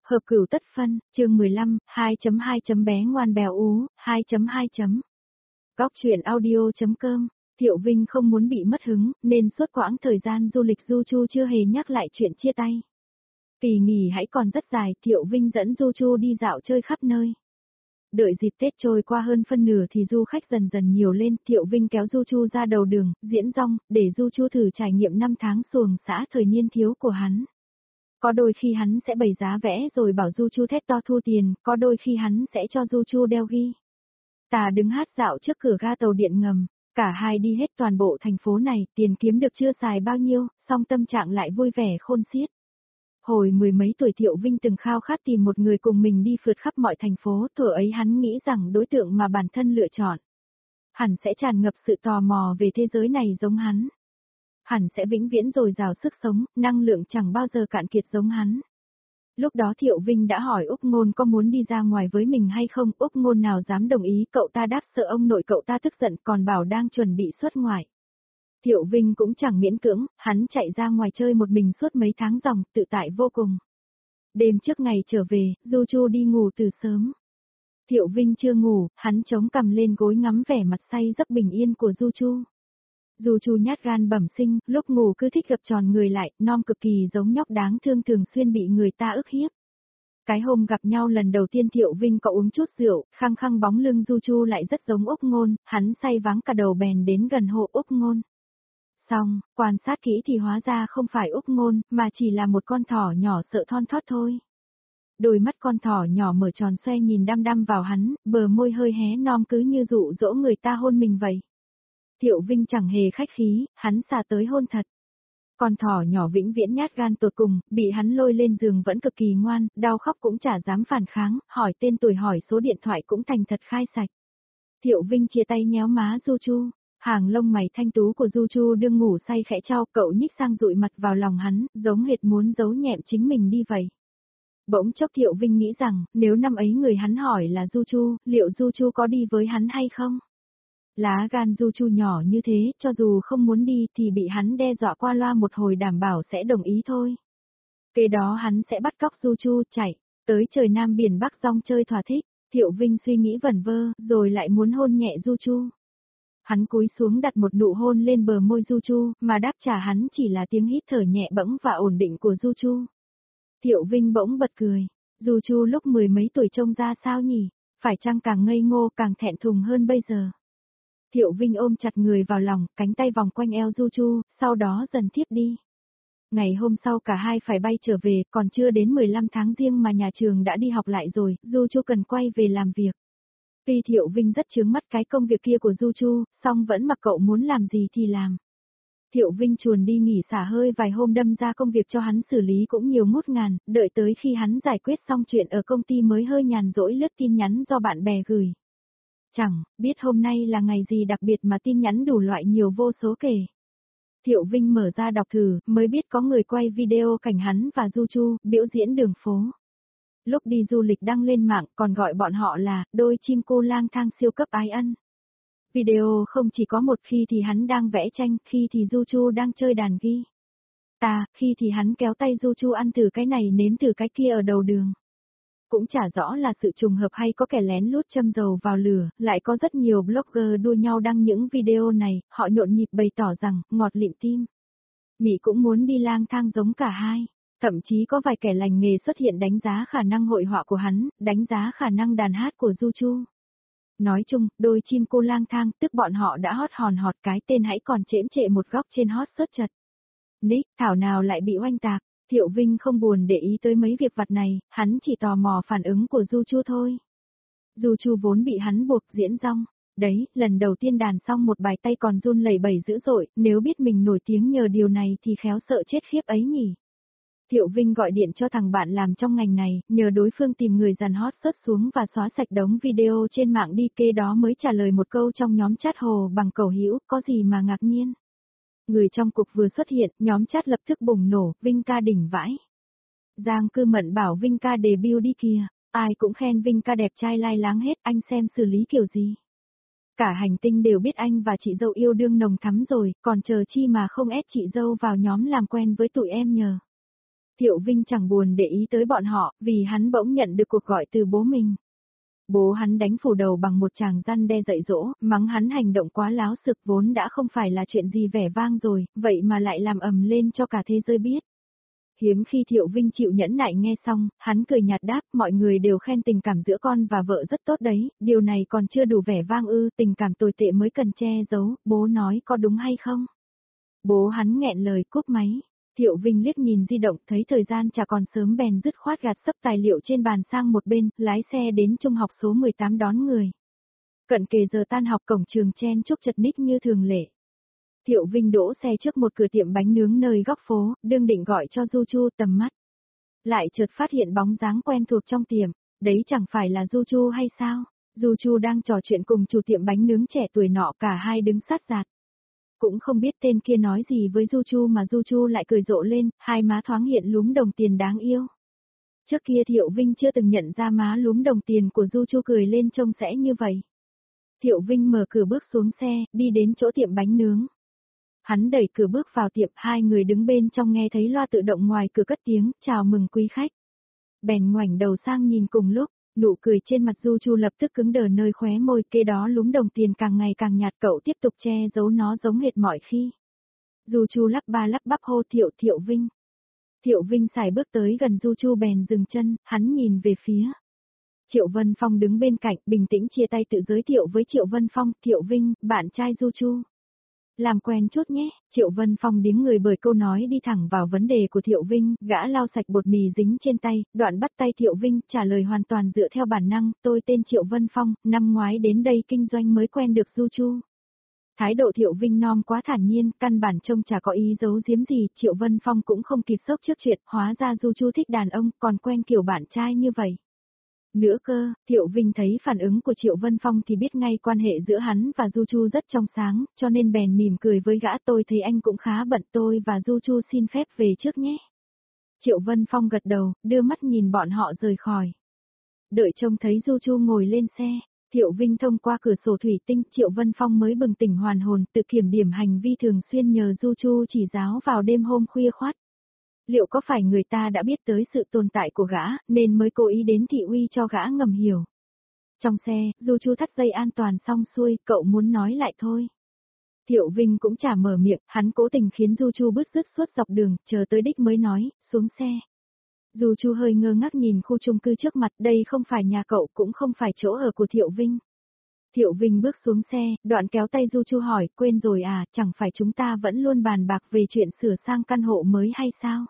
Hợp cửu tất phân, chương 15, 2.2. Bé ngoan bèo ú, 2.2. Góc truyện audio.com. Thiệu Vinh không muốn bị mất hứng, nên suốt quãng thời gian du lịch Du Chu chưa hề nhắc lại chuyện chia tay. Kỳ nghỉ hãy còn rất dài, Thiệu Vinh dẫn Du Chu đi dạo chơi khắp nơi. Đợi dịp Tết trôi qua hơn phân nửa thì du khách dần dần nhiều lên, Thiệu Vinh kéo Du Chu ra đầu đường, diễn rong, để Du Chu thử trải nghiệm 5 tháng xuồng xã thời niên thiếu của hắn. Có đôi khi hắn sẽ bày giá vẽ rồi bảo Du Chu thét to thu tiền, có đôi khi hắn sẽ cho Du Chu đeo ghi. Tà đứng hát dạo trước cửa ga tàu điện ngầm, cả hai đi hết toàn bộ thành phố này, tiền kiếm được chưa xài bao nhiêu, song tâm trạng lại vui vẻ khôn xiết. Hồi mười mấy tuổi Thiệu Vinh từng khao khát tìm một người cùng mình đi phượt khắp mọi thành phố, thuở ấy hắn nghĩ rằng đối tượng mà bản thân lựa chọn hẳn sẽ tràn ngập sự tò mò về thế giới này giống hắn. Hẳn sẽ vĩnh viễn dồi dào sức sống, năng lượng chẳng bao giờ cạn kiệt giống hắn. Lúc đó Thiệu Vinh đã hỏi Úc Ngôn có muốn đi ra ngoài với mình hay không, Úc Ngôn nào dám đồng ý, cậu ta đáp sợ ông nội cậu ta tức giận còn bảo đang chuẩn bị xuất ngoại. Thiệu Vinh cũng chẳng miễn cưỡng, hắn chạy ra ngoài chơi một mình suốt mấy tháng ròng, tự tại vô cùng. Đêm trước ngày trở về, Du Chu đi ngủ từ sớm. Thiệu Vinh chưa ngủ, hắn chống cằm lên gối ngắm vẻ mặt say giấc bình yên của Du Chu. Du Chu nhát gan bẩm sinh, lúc ngủ cứ thích gập tròn người lại, non cực kỳ giống nhóc đáng thương thường xuyên bị người ta ức hiếp. Cái hôm gặp nhau lần đầu tiên Thiệu Vinh có uống chút rượu, khăng khăng bóng lưng Du Chu lại rất giống Úc Ngôn, hắn say váng cả đầu bèn đến gần hộ Úc Ngôn. Xong, quan sát kỹ thì hóa ra không phải Úc Ngôn, mà chỉ là một con thỏ nhỏ sợ thon thót thôi. Đôi mắt con thỏ nhỏ mở tròn xoe nhìn đăm đăm vào hắn, bờ môi hơi hé non cứ như dụ dỗ người ta hôn mình vậy. Thiệu Vinh chẳng hề khách khí, hắn xà tới hôn thật. Con thỏ nhỏ vĩnh viễn nhát gan tột cùng, bị hắn lôi lên giường vẫn cực kỳ ngoan, đau khóc cũng chả dám phản kháng, hỏi tên tuổi hỏi số điện thoại cũng thành thật khai sạch. Thiệu Vinh chia tay nhéo má Du Chu, hàng lông mày thanh tú của Du Chu đương ngủ say khẽ trao, cậu nhích sang dụi mặt vào lòng hắn, giống hệt muốn giấu nhẹm chính mình đi vậy. Bỗng chốc Thiệu Vinh nghĩ rằng, nếu năm ấy người hắn hỏi là Du Chu, liệu Du Chu có đi với hắn hay không? Lá gan Du Chu nhỏ như thế, cho dù không muốn đi thì bị hắn đe dọa qua loa một hồi đảm bảo sẽ đồng ý thôi. Kế đó hắn sẽ bắt cóc Du Chu chạy, tới trời Nam biển Bắc rong chơi thỏa thích, Thiệu Vinh suy nghĩ vẩn vơ, rồi lại muốn hôn nhẹ Du Chu. Hắn cúi xuống đặt một nụ hôn lên bờ môi Du Chu, mà đáp trả hắn chỉ là tiếng hít thở nhẹ bẫng và ổn định của Du Chu. Thiệu Vinh bỗng bật cười, Du Chu lúc mười mấy tuổi trông ra sao nhỉ, phải chăng càng ngây ngô càng thẹn thùng hơn bây giờ. Thiệu Vinh ôm chặt người vào lòng, cánh tay vòng quanh eo Du Chu, sau đó dần thiếp đi. Ngày hôm sau cả hai phải bay trở về, còn chưa đến 15 tháng riêng mà nhà trường đã đi học lại rồi, Du Chu cần quay về làm việc. Tuy Thiệu Vinh rất chướng mắt cái công việc kia của Du Chu, song vẫn mặc cậu muốn làm gì thì làm. Thiệu Vinh chuồn đi nghỉ xả hơi vài hôm đâm ra công việc cho hắn xử lý cũng nhiều ngút ngàn, đợi tới khi hắn giải quyết xong chuyện ở công ty mới hơi nhàn rỗi lướt tin nhắn do bạn bè gửi. Chẳng biết hôm nay là ngày gì đặc biệt mà tin nhắn đủ loại nhiều vô số kể. Thiệu Vinh mở ra đọc thử, mới biết có người quay video cảnh hắn và Du Chu, biểu diễn đường phố. Lúc đi du lịch đăng lên mạng còn gọi bọn họ là, đôi chim cô lang thang siêu cấp ái ân. Video không chỉ có một khi thì hắn đang vẽ tranh, khi thì Du Chu đang chơi đàn ghi. Khi thì hắn kéo tay Du Chu ăn thử cái này nếm thử cái kia ở đầu đường. Cũng chả rõ là sự trùng hợp hay có kẻ lén lút châm dầu vào lửa, lại có rất nhiều blogger đua nhau đăng những video này, họ nhộn nhịp bày tỏ rằng, ngọt lịm tim. Mỹ cũng muốn đi lang thang giống cả hai. Thậm chí có vài kẻ lành nghề xuất hiện đánh giá khả năng hội họa của hắn, đánh giá khả năng đàn hát của Du Chu. Nói chung, đôi chim cô lang thang, tức bọn họ đã hot hòn hot cái tên hãy còn chễm chệ một góc trên hot search chật. Nick, thảo nào lại bị oanh tạc. Thiệu Vinh không buồn để ý tới mấy việc vặt này, hắn chỉ tò mò phản ứng của Du Chu thôi. Du Chu vốn bị hắn buộc diễn rong. Đấy, lần đầu tiên đàn xong một bài tay còn run lẩy bẩy dữ dội, nếu biết mình nổi tiếng nhờ điều này thì khéo sợ chết khiếp ấy nhỉ. Thiệu Vinh gọi điện cho thằng bạn làm trong ngành này, nhờ đối phương tìm người dàn hot search xuống và xóa sạch đống video trên mạng đi, kế đó mới trả lời một câu trong nhóm chat hồ bằng cầu hữu, có gì mà ngạc nhiên. Người trong cuộc vừa xuất hiện, nhóm chat lập tức bùng nổ, Vinh ca đỉnh vãi. Giang Cư Mận bảo Vinh ca debut đi kìa, ai cũng khen Vinh ca đẹp trai lai láng hết, anh xem xử lý kiểu gì. Cả hành tinh đều biết anh và chị dâu yêu đương nồng thắm rồi, còn chờ chi mà không ép chị dâu vào nhóm làm quen với tụi em nhờ. Thiệu Vinh chẳng buồn để ý tới bọn họ, vì hắn bỗng nhận được cuộc gọi từ bố mình. Bố hắn đánh phủ đầu bằng một tràng răn đe dạy dỗ, mắng hắn hành động quá láo xực vốn đã không phải là chuyện gì vẻ vang rồi, vậy mà lại làm ầm lên cho cả thế giới biết. Hiếm khi Thiệu Vinh chịu nhẫn nại nghe xong, hắn cười nhạt đáp, mọi người đều khen tình cảm giữa con và vợ rất tốt đấy, điều này còn chưa đủ vẻ vang ư, tình cảm tồi tệ mới cần che giấu, bố nói có đúng hay không? Bố hắn nghẹn lời cúp máy. Thiệu Vinh liếc nhìn di động, thấy thời gian chả còn sớm bèn dứt khoát gạt sấp tài liệu trên bàn sang một bên, lái xe đến trung học số 18 đón người. Cận kề giờ tan học, cổng trường chen chúc chật ních như thường lệ. Thiệu Vinh đỗ xe trước một cửa tiệm bánh nướng nơi góc phố, đương định gọi cho Du Chu tầm mắt. Lại chợt phát hiện bóng dáng quen thuộc trong tiệm, đấy chẳng phải là Du Chu hay sao? Du Chu đang trò chuyện cùng chủ tiệm bánh nướng trẻ tuổi nọ, cả hai đứng sát giạt. Cũng không biết tên kia nói gì với Du Chu mà Du Chu lại cười rộ lên, hai má thoáng hiện lúm đồng tiền đáng yêu. Trước kia Thiệu Vinh chưa từng nhận ra má lúm đồng tiền của Du Chu cười lên trông sẽ như vậy. Thiệu Vinh mở cửa bước xuống xe, đi đến chỗ tiệm bánh nướng. Hắn đẩy cửa bước vào tiệm, hai người đứng bên trong nghe thấy loa tự động ngoài cửa cất tiếng, chào mừng quý khách. Bèn ngoảnh đầu sang nhìn cùng lúc, nụ cười trên mặt Du Chu lập tức cứng đờ nơi khóe môi, kế đó lúm đồng tiền càng ngày càng nhạt, cậu tiếp tục che giấu nó giống hệt mọi khi. Du Chu lắp ba lắp bắp hô Thiệu Vinh. Thiệu Vinh xài bước tới gần Du Chu bèn dừng chân, hắn nhìn về phía. Triệu Vân Phong đứng bên cạnh, bình tĩnh chia tay tự giới thiệu với Triệu Vân Phong, Thiệu Vinh, bạn trai Du Chu. Làm quen chút nhé, Triệu Vân Phong điếng người bởi câu nói đi thẳng vào vấn đề của Thiệu Vinh, gã lau sạch bột mì dính trên tay, đoạn bắt tay Thiệu Vinh, trả lời hoàn toàn dựa theo bản năng, tôi tên Triệu Vân Phong, năm ngoái đến đây kinh doanh mới quen được Du Chu. Thái độ Thiệu Vinh non quá thản nhiên, căn bản trông chả có ý giấu giếm gì, Triệu Vân Phong cũng không kịp sốc trước chuyện, hóa ra Du Chu thích đàn ông, còn quen kiểu bạn trai như vậy. Nữa cơ, Thiệu Vinh thấy phản ứng của Triệu Vân Phong thì biết ngay quan hệ giữa hắn và Du Chu rất trong sáng, cho nên bèn mỉm cười với gã, tôi thấy anh cũng khá bận, tôi và Du Chu xin phép về trước nhé. Triệu Vân Phong gật đầu, đưa mắt nhìn bọn họ rời khỏi. Đợi trông thấy Du Chu ngồi lên xe, Thiệu Vinh thông qua cửa sổ thủy tinh, Triệu Vân Phong mới bừng tỉnh hoàn hồn, tự kiểm điểm hành vi thường xuyên nhờ Du Chu chỉ giáo vào đêm hôm khuya khoắt. Liệu có phải người ta đã biết tới sự tồn tại của gã, nên mới cố ý đến thị uy cho gã ngầm hiểu. Trong xe, Du Chu thắt dây an toàn xong xuôi, cậu muốn nói lại thôi. Thiệu Vinh cũng chả mở miệng, hắn cố tình khiến Du Chu bứt rứt suốt dọc đường, chờ tới đích mới nói, xuống xe. Du Chu hơi ngơ ngác nhìn khu chung cư trước mặt, đây không phải nhà cậu, cũng không phải chỗ ở của Thiệu Vinh. Thiệu Vinh bước xuống xe, đoạn kéo tay Du Chu hỏi, quên rồi à, chẳng phải chúng ta vẫn luôn bàn bạc về chuyện sửa sang căn hộ mới hay sao?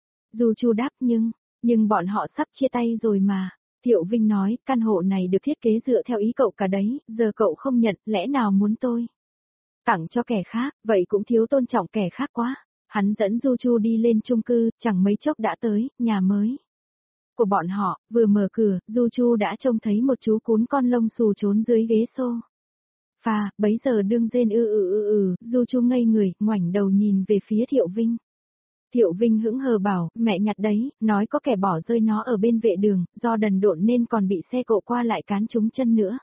Du Chu đáp, nhưng bọn họ sắp chia tay rồi mà. Thiệu Vinh nói, căn hộ này được thiết kế dựa theo ý cậu cả đấy, giờ cậu không nhận, lẽ nào muốn tôi tặng cho kẻ khác, vậy cũng thiếu tôn trọng kẻ khác quá. Hắn dẫn Du Chu đi lên chung cư, chẳng mấy chốc đã tới, nhà mới của bọn họ, vừa mở cửa, Du Chu đã trông thấy một chú cún con lông xù trốn dưới ghế xô. Phà, bấy giờ đương rên Du Chu ngây người, ngoảnh đầu nhìn về phía Thiệu Vinh. Thiệu Vinh hững hờ bảo, mẹ nhặt đấy, nói có kẻ bỏ rơi nó ở bên vệ đường, do đần độn nên còn bị xe cộ qua lại cán trúng chân nữa.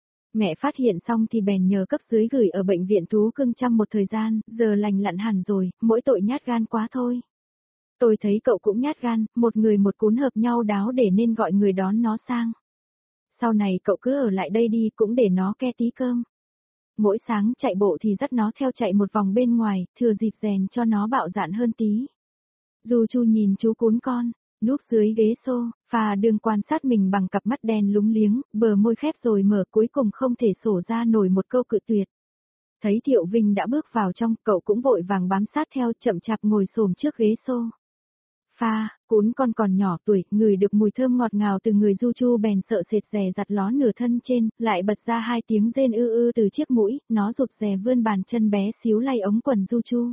Mẹ phát hiện xong thì bèn nhờ cấp dưới gửi ở bệnh viện thú cưng chăm một thời gian, giờ lành lặn hẳn rồi, mỗi tội nhát gan quá thôi. Tôi thấy cậu cũng nhát gan, một người một cún hợp nhau đáo để nên gọi người đón nó sang. Sau này cậu cứ ở lại đây đi, cũng để nó ke tí cơm. Mỗi sáng chạy bộ thì dắt nó theo chạy một vòng bên ngoài, thừa dịp rèn cho nó bạo dạn hơn tí. Du Chu nhìn chú cún con, núp dưới ghế xô, Phà đường quan sát mình bằng cặp mắt đen lúng liếng, bờ môi khép rồi mở, cuối cùng không thể sổ ra nổi một câu cự tuyệt. Thấy Thiệu Vinh đã bước vào trong, cậu cũng vội vàng bám sát theo, chậm chạp ngồi xổm trước ghế xô. Phà, cún con còn nhỏ tuổi, ngửi được mùi thơm ngọt ngào từ người Du Chu bèn sợ sệt dè dặt ló nửa thân trên, lại bật ra hai tiếng rên từ chiếc mũi, nó rụt rè vươn bàn chân bé xíu lay ống quần Du Chu.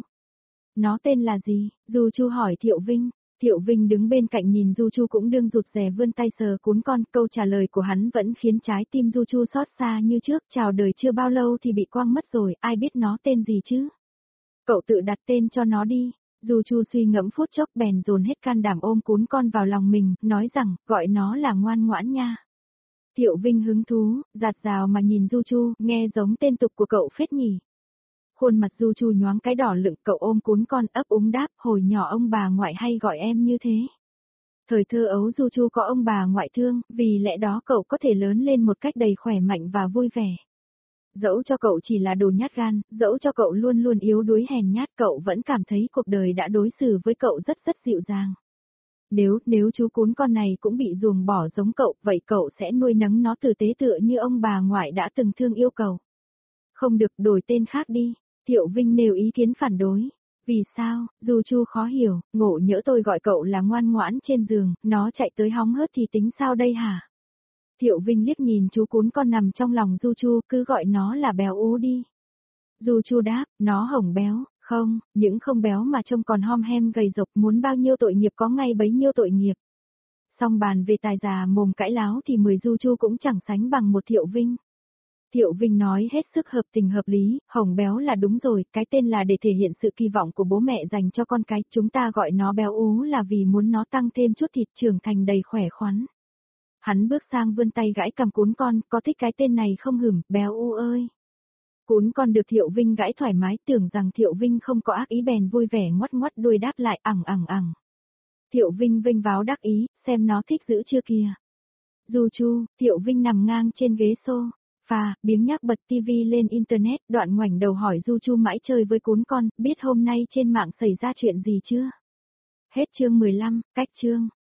Nó tên là gì? Du Chu hỏi Thiệu Vinh. Thiệu Vinh đứng bên cạnh nhìn Du Chu cũng đương rụt rè vươn tay sờ cún con, câu trả lời của hắn vẫn khiến trái tim Du Chu xót xa như trước, chào đời chưa bao lâu thì bị quăng mất rồi, ai biết nó tên gì chứ? Cậu tự đặt tên cho nó đi. Du Chu suy ngẫm phút chốc bèn dồn hết can đảm ôm cún con vào lòng mình, nói rằng, gọi nó là ngoan ngoãn nha. Thiệu Vinh hứng thú, dạt dào mà nhìn Du Chu, nghe giống tên tục của cậu phết nhỉ. Khuôn mặt Du Chu nhoáng cái đỏ lựng, cậu ôm cún con ấp úng đáp, hồi nhỏ ông bà ngoại hay gọi em như thế. Thời thơ ấu Du Chu có ông bà ngoại thương, vì lẽ đó cậu có thể lớn lên một cách đầy khỏe mạnh và vui vẻ. Dẫu cho cậu chỉ là đồ nhát gan, dẫu cho cậu luôn luôn yếu đuối hèn nhát, cậu vẫn cảm thấy cuộc đời đã đối xử với cậu rất rất dịu dàng. Nếu chú cún con này cũng bị ruồng bỏ giống cậu, vậy cậu sẽ nuôi nấng nó tử tế tựa như ông bà ngoại đã từng thương yêu cậu. Không được, đổi tên khác đi. Thiệu Vinh nêu ý kiến phản đối. Vì sao? Du Chu khó hiểu, ngộ nhỡ tôi gọi cậu là ngoan ngoãn trên giường, nó chạy tới hóng hớt thì tính sao đây hả? Thiệu Vinh liếc nhìn chú cún con nằm trong lòng Du Chu, cứ gọi nó là béo ú đi. Du Chu đáp, nó hổng béo, không, những không béo mà trông còn hom hem gầy rộc, muốn bao nhiêu tội nghiệp có ngay bấy nhiêu tội nghiệp. Song bàn về tài già mồm cãi láo thì 10 Du Chu cũng chẳng sánh bằng một Thiệu Vinh. Thiệu Vinh nói hết sức hợp tình hợp lý, hồng béo là đúng rồi, cái tên là để thể hiện sự kỳ vọng của bố mẹ dành cho con cái, chúng ta gọi nó béo ú là vì muốn nó tăng thêm chút thịt, trưởng thành đầy khỏe khoắn. Hắn bước sang vươn tay gãi cằm cún con, có thích cái tên này không hửm, béo ú ơi. Cún con được Thiệu Vinh gãi thoải mái, tưởng rằng Thiệu Vinh không có ác ý bèn vui vẻ ngoắt ngoắt đuôi đáp lại ẳng ẳng ẳng. Thiệu Vinh vênh váo đắc ý, xem nó thích giữ chưa kìa. Du Chu, Thiệu Vinh nằm ngang trên ghế xô. Biếng nhác bật tivi lên internet, đoạn ngoảnh đầu hỏi Du Chu mãi chơi với cún con, biết hôm nay trên mạng xảy ra chuyện gì chưa? Hết chương 15, cách chương.